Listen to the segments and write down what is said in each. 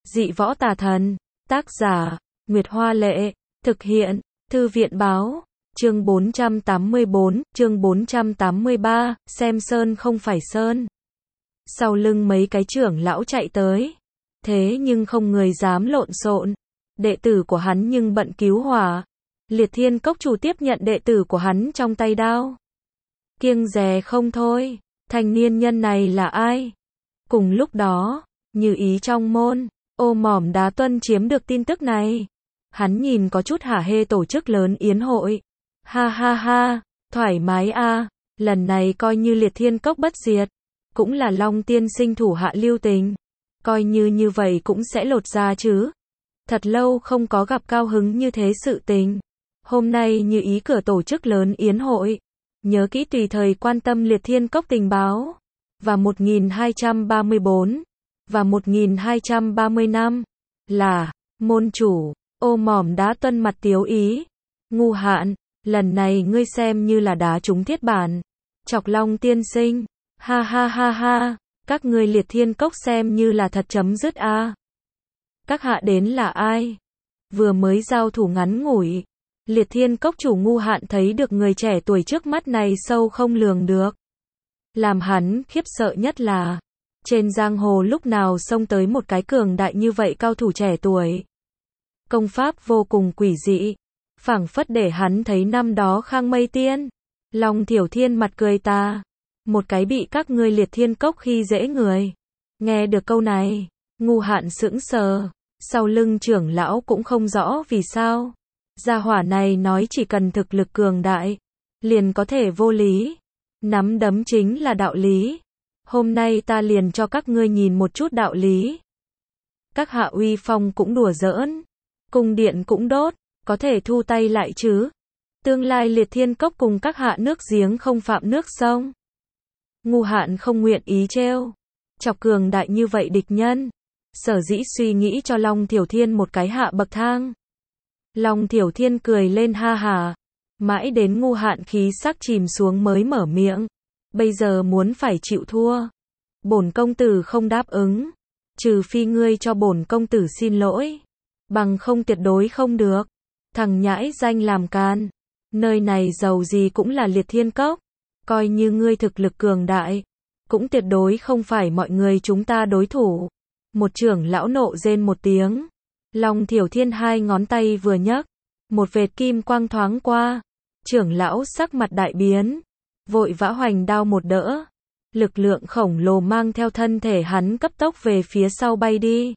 Dị võ tà thần. Tác giả, Nguyệt Hoa Lệ. Thực hiện, Thư viện Báo. Chương 484, chương 483, xem sơn không phải sơn. Sau lưng mấy cái trưởng lão chạy tới. Thế nhưng không người dám lộn xộn. Đệ tử của hắn nhưng bận cứu hỏa. Liệt Thiên Cốc chủ tiếp nhận đệ tử của hắn trong tay đao. Kiêng dè không thôi. Thanh niên nhân này là ai? Cùng lúc đó, Như Ý trong môn, Ô Mỏm Đá Tuân chiếm được tin tức này. Hắn nhìn có chút hả hê tổ chức lớn yến hội. Ha ha ha, thoải mái a, lần này coi như Liệt Thiên Cốc bất diệt, cũng là Long tiên sinh thủ hạ lưu tình. Coi như vậy cũng sẽ lột ra chứ. Thật lâu không có gặp cao hứng như thế sự tình. Hôm nay Như Ý cửa tổ chức lớn yến hội. Nhớ kỹ tùy thời quan tâm Liệt Thiên Cốc tình báo. Và 1234 và 1235 là môn chủ. Ô Mỏm Đá Tuân mặt tiếu ý. Ngu Hạn, lần này ngươi xem như là đá trúng thiết bản. Chọc Long tiên sinh. Ha ha ha ha, các ngươi Liệt Thiên Cốc xem như là thật chấm dứt a. Các hạ đến là ai? Vừa mới giao thủ ngắn ngủi, Liệt Thiên Cốc chủ Ngu Hạn thấy được người trẻ tuổi trước mắt này sâu không lường được. Làm hắn khiếp sợ nhất là, trên giang hồ lúc nào xông tới một cái cường đại như vậy cao thủ trẻ tuổi. Công pháp vô cùng quỷ dị, phảng phất để hắn thấy năm đó Khang Mây Tiên, Long Thiểu Thiên mặt cười ta, một cái bị các ngươi Liệt Thiên Cốc khi dễ người. Nghe được câu này, Ngu Hạn sững sờ, sau lưng trưởng lão cũng không rõ vì sao. Gia hỏa này nói chỉ cần thực lực cường đại, liền có thể vô lý. Nắm đấm chính là đạo lý. Hôm nay ta liền cho các ngươi nhìn một chút đạo lý. Các hạ uy phong cũng đùa giỡn, cung điện cũng đốt, có thể thu tay lại chứ. Tương lai Liệt Thiên Cốc cùng các hạ nước giếng không phạm nước sông. Ngu Hạn không nguyện ý trêu chọc cường đại như vậy địch nhân. Sở dĩ suy nghĩ cho Long Thiểu Thiên một cái hạ bậc thang. Long Thiểu Thiên cười lên ha hả. Mãi đến Ngu Hạn khí sắc chìm xuống mới mở miệng. Bây giờ muốn phải chịu thua. Bổn công tử không đáp ứng. Trừ phi ngươi cho bổn công tử xin lỗi. Bằng không tuyệt đối không được. Thằng nhãi danh làm can. Nơi này giàu gì cũng là Liệt Thiên Cốc. Coi như ngươi thực lực cường đại, cũng tuyệt đối không phải mọi người chúng ta đối thủ. Một trưởng lão nộ rên một tiếng. Long Thiểu Thiên hai ngón tay vừa nhấc, một vệt kim quang thoáng qua. Trưởng lão sắc mặt đại biến, vội vã hoành đao một đỡ. Lực lượng khổng lồ mang theo thân thể hắn cấp tốc về phía sau bay đi.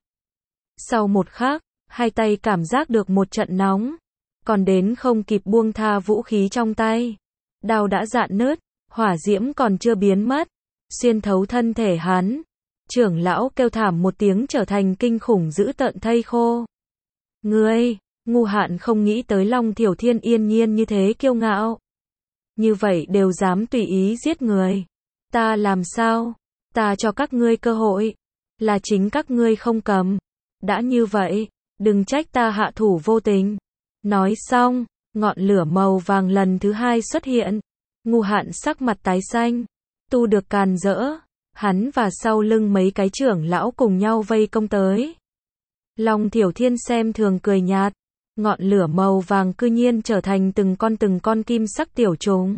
Sau một khắc, hai tay cảm giác được một trận nóng, còn đến không kịp buông tha vũ khí trong tay. Đao đã rạn nứt, hỏa diễm còn chưa biến mất, xuyên thấu thân thể hắn. Trưởng lão kêu thảm một tiếng trở thành kinh khủng dữ tợn thây khô. Ngươi, Ngu Hạn không nghĩ tới Long Thiểu Thiên yên nhiên như thế kiêu ngạo. Như vậy đều dám tùy ý giết người. Ta làm sao? Ta cho các ngươi cơ hội. Là chính các ngươi không cầm. Đã như vậy, đừng trách ta hạ thủ vô tình. Nói xong, ngọn lửa màu vàng lần thứ hai xuất hiện. Ngu Hạn sắc mặt tái xanh. Tu được càn rỡ. Hắn và sau lưng mấy cái trưởng lão cùng nhau vây công tới. Long Thiểu Thiên xem thường cười nhạt. Ngọn lửa màu vàng cư nhiên trở thành từng con kim sắc tiểu trùng.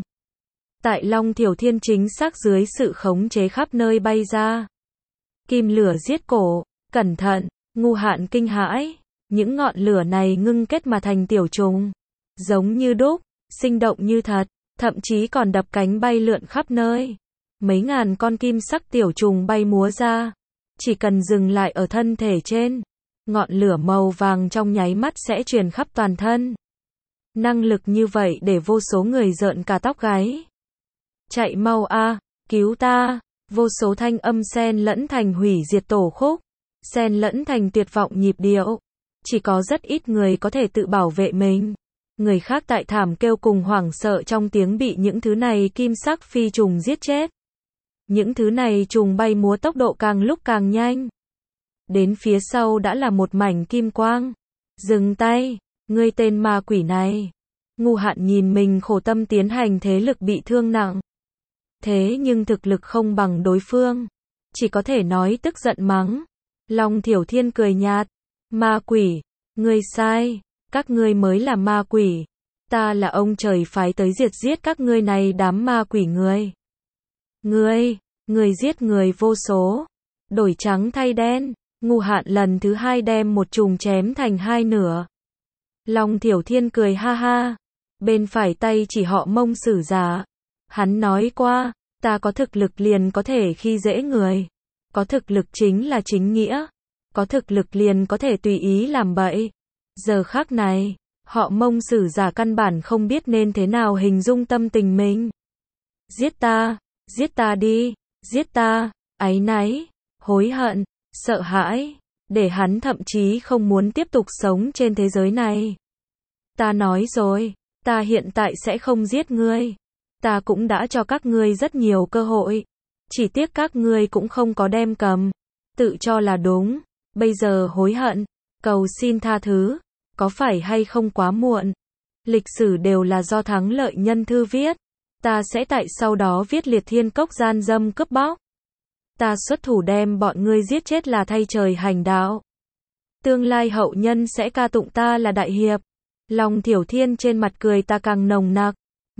Tại Long Thiểu Thiên chính xác dưới sự khống chế khắp nơi bay ra. Kim lửa giết cổ, cẩn thận, Ngu Hạn kinh hãi. Những ngọn lửa này ngưng kết mà thành tiểu trùng. Giống như đúc, sinh động như thật, thậm chí còn đập cánh bay lượn khắp nơi. Mấy ngàn con kim sắc tiểu trùng bay múa ra. Chỉ cần dừng lại ở thân thể trên, ngọn lửa màu vàng trong nháy mắt sẽ truyền khắp toàn thân. Năng lực như vậy để vô số người rợn cả tóc gáy. Chạy mau a, cứu ta. Vô số thanh âm xen lẫn thành hủy diệt tổ khúc, xen lẫn thành tuyệt vọng nhịp điệu. Chỉ có rất ít người có thể tự bảo vệ mình. Người khác tại thảm kêu cùng hoảng sợ trong tiếng bị những thứ này kim sắc phi trùng giết chết. Những thứ này trùng bay múa tốc độ càng lúc càng nhanh. Đến phía sau đã là một mảnh kim quang. Dừng tay, ngươi tên ma quỷ này. Ngu Hạn nhìn mình khổ tâm tiến hành thế lực bị thương nặng. Thế nhưng thực lực không bằng đối phương. Chỉ có thể nói tức giận mắng. Long Thiểu Thiên cười nhạt. Ma quỷ, ngươi sai, các ngươi mới là ma quỷ. Ta là ông trời phái tới diệt giết các ngươi này đám ma quỷ ngươi. Ngươi giết người vô số. Đổi trắng thay đen, Ngu Hạn lần thứ hai đem một chùm chém thành hai nửa. Long Thiểu Thiên cười ha ha. Bên phải tay chỉ họ Mông Sử Giả. Hắn nói qua, ta có thực lực liền có thể khi dễ người. Có thực lực chính là chính nghĩa. Có thực lực liền có thể tùy ý làm bậy. Giờ khắc này, họ Mông Sử Giả căn bản không biết nên thế nào hình dung tâm tình mình. Giết ta đi, giết ta, áy náy, hối hận, sợ hãi, để hắn thậm chí không muốn tiếp tục sống trên thế giới này. Ta nói rồi, ta hiện tại sẽ không giết ngươi. Ta cũng đã cho các ngươi rất nhiều cơ hội. Chỉ tiếc các ngươi cũng không có đem cầm. Tự cho là đúng, bây giờ hối hận, cầu xin tha thứ, có phải hay không quá muộn? Lịch sử đều là do thắng lợi nhân thư viết. Ta sẽ tại sau đó viết liệt thiên cốc gian dâm cướp bóc. Ta xuất thủ đem bọn ngươi giết chết là thay trời hành đạo. Tương lai hậu nhân sẽ ca tụng ta là đại hiệp. Long Thiểu Thiên trên mặt cười ta càng nồng nặc.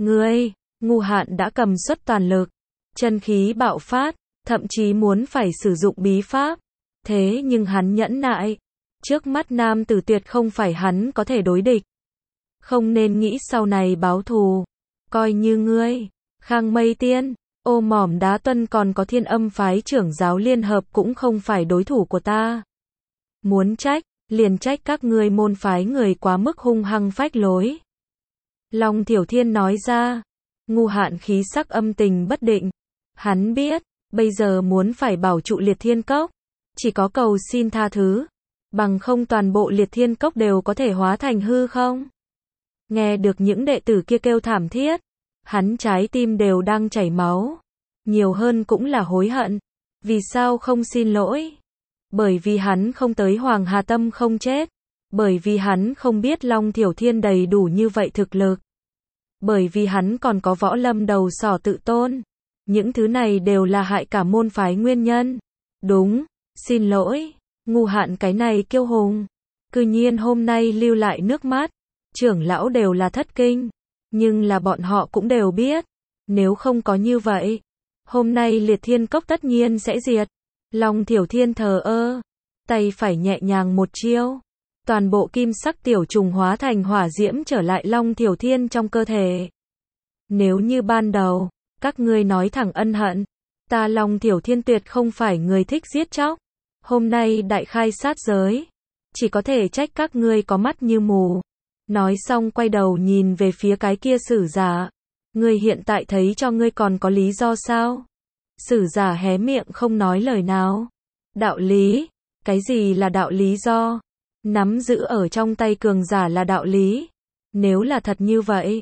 Ngu Hạn đã cầm suất toàn lực. Chân khí bạo phát, thậm chí muốn phải sử dụng bí pháp. Thế nhưng hắn nhẫn nại. Trước mắt nam tử tuyệt không phải hắn có thể đối địch. Không nên nghĩ sau này báo thù. Coi như ngươi, Khang Mây Tiên, Ô Mỏm Đá Tuân còn có Thiên Âm phái trưởng giáo liên hợp cũng không phải đối thủ của ta. Muốn trách, liền trách các ngươi môn phái người quá mức hung hăng phách lối. Long Thiểu Thiên nói ra. Ngu Hạn khí sắc âm tình bất định. Hắn biết, bây giờ muốn phải bảo trụ liệt thiên cốc, chỉ có cầu xin tha thứ. Bằng không toàn bộ liệt thiên cốc đều có thể hóa thành hư không. Nghe được những đệ tử kia kêu thảm thiết, hắn trái tim đều đang chảy máu. Nhiều hơn cũng là hối hận. Vì sao không xin lỗi? Bởi vì hắn không tới Hoàng Hà Tâm không chết. Bởi vì hắn không biết Long Thiểu Thiên đầy đủ như vậy thực lực. Bởi vì hắn còn có võ lâm đầu sỏ tự tôn. Những thứ này đều là hại cả môn phái nguyên nhân. Đúng, xin lỗi. Ngu Hạn cái này kiêu hùng. Cư nhiên hôm nay lưu lại nước mắt. Trưởng lão đều là thất kinh. Nhưng là bọn họ cũng đều biết. Nếu không có như vậy, hôm nay liệt thiên cốc tất nhiên sẽ diệt. Long Thiểu Thiên thờ ơ. Tay phải nhẹ nhàng một chiêu. Toàn bộ kim sắc tiểu trùng hóa thành hỏa diễm trở lại Long Thiểu Thiên trong cơ thể. Nếu như ban đầu, các ngươi nói thẳng ân hận. Ta Long Thiểu Thiên tuyệt không phải người thích giết chóc. Hôm nay đại khai sát giới. Chỉ có thể trách các ngươi có mắt như mù. Nói xong quay đầu nhìn về phía cái kia Sử Giả. Ngươi hiện tại thấy cho ngươi còn có lý do sao? Sử Giả hé miệng không nói lời nào. Đạo lý? Cái gì là đạo lý do? Nắm giữ ở trong tay cường giả là đạo lý. Nếu là thật như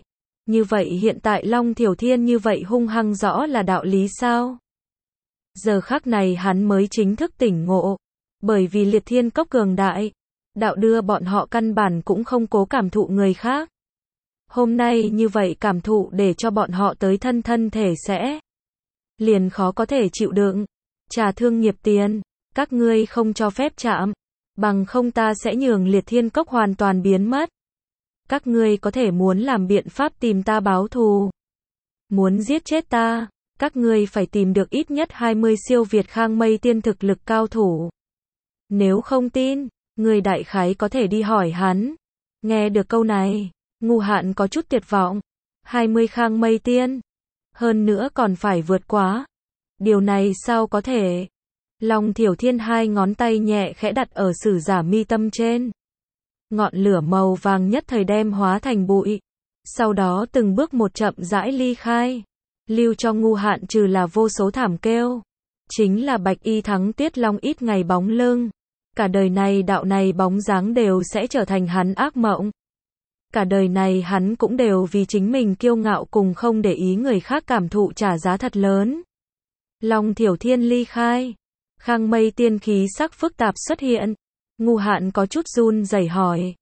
vậy hiện tại Long Thiểu Thiên như vậy hung hăng rõ là đạo lý sao? Giờ khắc này hắn mới chính thức tỉnh ngộ. Bởi vì liệt thiên cốc cường đại. Đạo đưa bọn họ căn bản cũng không cố cảm thụ người khác. Hôm nay như vậy cảm thụ để cho bọn họ tới thân thể sẽ liền khó có thể chịu đựng. Trả thương nghiệp tiền, các ngươi không cho phép chạm, bằng không ta sẽ nhường liệt thiên cốc hoàn toàn biến mất. Các ngươi có thể muốn làm biện pháp tìm ta báo thù. Muốn giết chết ta, các ngươi phải tìm được ít nhất 20 siêu việt Khang Mây Tiên thực lực cao thủ. Nếu không tin, người đại khái có thể đi hỏi hắn. Nghe được câu này, Ngu Hạn có chút tuyệt vọng. 20 Khang Mây Tiên. Hơn nữa còn phải vượt quá. Điều này sao có thể? Long Thiểu Thiên hai ngón tay nhẹ khẽ đặt ở Sử Giả mi tâm trên. Ngọn lửa màu vàng nhất thời đem hóa thành bụi. Sau đó từng bước một chậm rãi ly khai. Lưu cho Ngu Hạn trừ là vô số thảm kêu. Chính là Bạch Y Thắng Tiết Long ít ngày bóng lưng. Cả đời này đạo này bóng dáng đều sẽ trở thành hắn ác mộng. Cả đời này hắn cũng đều vì chính mình kiêu ngạo cùng không để ý người khác cảm thụ trả giá thật lớn. Long Thiểu Thiên ly khai. Khang Mây Tiên khí sắc phức tạp xuất hiện. Ngu Hạn có chút run rẩy hỏi.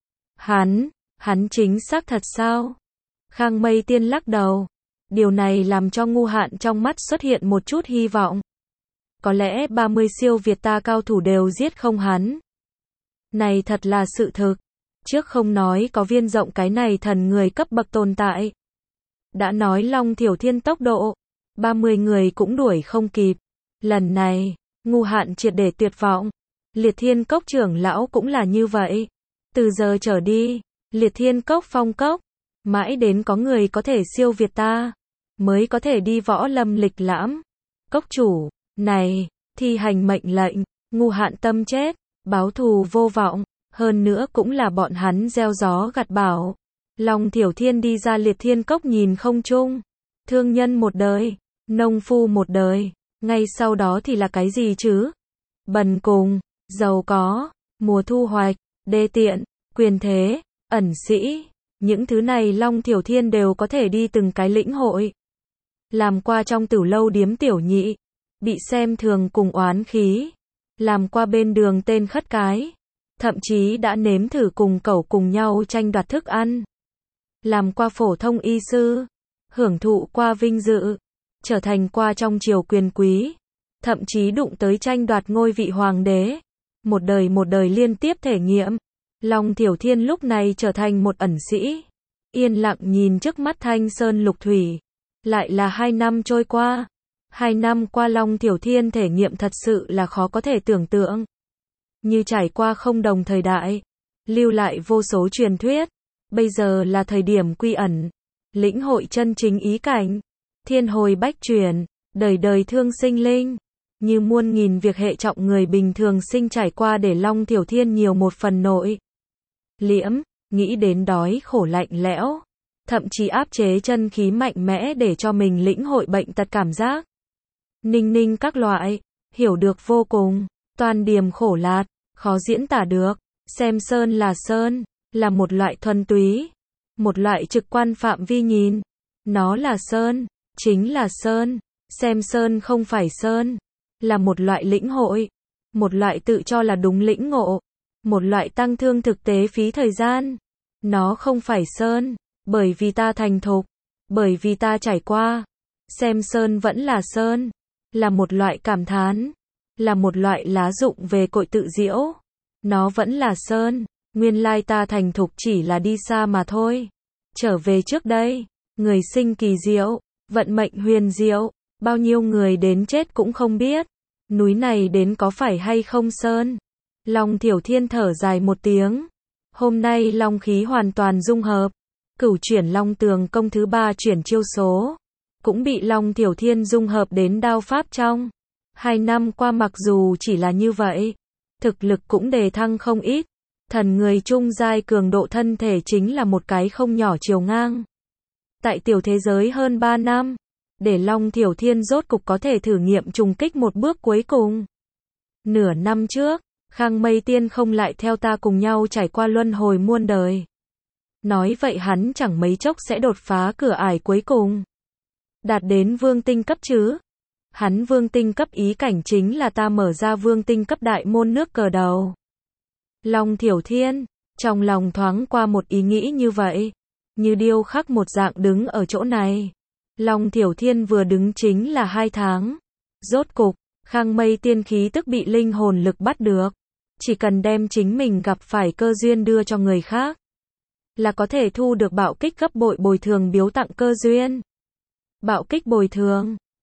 Hắn chính xác thật sao? Khang Mây Tiên lắc đầu. Điều này làm cho Ngu Hạn trong mắt xuất hiện một chút hy vọng. có lẽ 30 siêu Việt ta cao thủ đều giết không hắn. Này thật là sự thực. Trước không nói có viên rộng cái này thần người cấp bậc tồn tại. Đã nói Long Thiểu Thiên tốc độ, 30 người cũng đuổi không kịp. Lần này, Ngu Hạn triệt để tuyệt vọng. Liệt Thiên Cốc trưởng lão cũng là như vậy. Từ giờ trở đi, Liệt Thiên Cốc phong cốc, mãi đến có người có thể siêu việt ta, mới có thể đi võ lâm lịch lãm. Cốc chủ, này, thi hành mệnh lệnh, Ngu Hạn tâm chết, báo thù vô vọng, hơn nữa cũng là bọn hắn gieo gió gặt bão. Long Thiểu Thiên đi ra Liệt Thiên Cốc nhìn không chung. Thương nhân một đời, nông phu một đời, ngay sau đó thì là cái gì chứ? Bần cùng, giàu có, mùa thu hoạch, đê tiện, quyền thế, ẩn sĩ, những thứ này Long Thiểu Thiên đều có thể đi từng cái lĩnh hội. Làm qua trong tử lâu điếm tiểu nhị, bị xem thường cùng oán khí. Làm qua bên đường tên khất cái, thậm chí đã nếm thử cùng cẩu cùng nhau tranh đoạt thức ăn. Làm qua phổ thông y sư, hưởng thụ qua vinh dự, trở thành qua trong triều quyền quý, thậm chí đụng tới tranh đoạt ngôi vị hoàng đế. Một đời liên tiếp thể nghiệm. Long Thiểu Thiên lúc này trở thành một ẩn sĩ, yên lặng nhìn trước mắt thanh sơn lục thủy. Lại là 2 năm trôi qua. 2 năm qua Long Thiểu Thiên thể nghiệm thật sự là khó có thể tưởng tượng. Như trải qua không đồng thời đại, lưu lại vô số truyền thuyết. Bây giờ là thời điểm quy ẩn, lĩnh hội chân chính ý cảnh, thiên hồi bách chuyển, đời đời thương sinh linh. Như muôn nghìn việc hệ trọng người bình thường sinh trải qua để Long Thiểu Thiên nhiều một phần nội liễm, nghĩ đến đói khổ lạnh lẽo, thậm chí áp chế chân khí mạnh mẽ để cho mình lĩnh hội bệnh tật cảm giác. Ninh ninh các loại, hiểu được vô cùng, toan điềm khổ lạt, khó diễn tả được. Xem sơn là một loại thuần túy, một loại trực quan phạm vi nhìn. Nó là sơn, chính là sơn. Xem sơn không phải sơn, là một loại lĩnh hội, một loại tự cho là đúng lĩnh ngộ, một loại tăng thương thực tế phí thời gian. Nó không phải sơn, bởi vì ta thành thục, bởi vì ta trải qua. Xem sơn vẫn là sơn, là một loại cảm thán, là một loại lá dụng về cội tự diễu. Nó vẫn là sơn, nguyên lai ta thành thục chỉ là đi xa mà thôi. Trở về trước đây, người sinh kỳ diệu, vận mệnh huyền diệu, bao nhiêu người đến chết cũng không biết. Núi này đến có phải hay không sơn? Long Thiểu Thiên thở dài một tiếng. Hôm nay long khí hoàn toàn dung hợp. Cửu chuyển long tường công thứ 3 chuyển chiêu số, cũng bị Long Thiểu Thiên dung hợp đến đao pháp trong. 2 năm qua mặc dù chỉ là như vậy, thực lực cũng đề thăng không ít. Thần người trung giai cường độ thân thể chính là một cái không nhỏ chiều ngang. Tại tiểu thế giới hơn 3 năm, để Long Thiểu Thiên rốt cục có thể thử nghiệm trùng kích một bước cuối cùng. Nửa năm trước, Khang Mây Tiên không lại theo ta cùng nhau trải qua luân hồi muôn đời. Nói vậy hắn chẳng mấy chốc sẽ đột phá cửa ải cuối cùng, đạt đến vương tinh cấp chứ. Hắn vương tinh cấp ý cảnh chính là ta mở ra vương tinh cấp đại môn nước cờ đầu. Long Thiểu Thiên, trong lòng thoáng qua một ý nghĩ như vậy, như điêu khắc một dạng đứng ở chỗ này. Long Thiểu Thiên vừa đứng chính là 2 tháng. Rốt cục, Khang Mây Tiên khí tức bị linh hồn lực bắt được. Chỉ cần đem chính mình gặp phải cơ duyên đưa cho người khác, là có thể thu được bạo kích gấp bội bồi thường biếu tặng cơ duyên. Bạo kích bồi thường,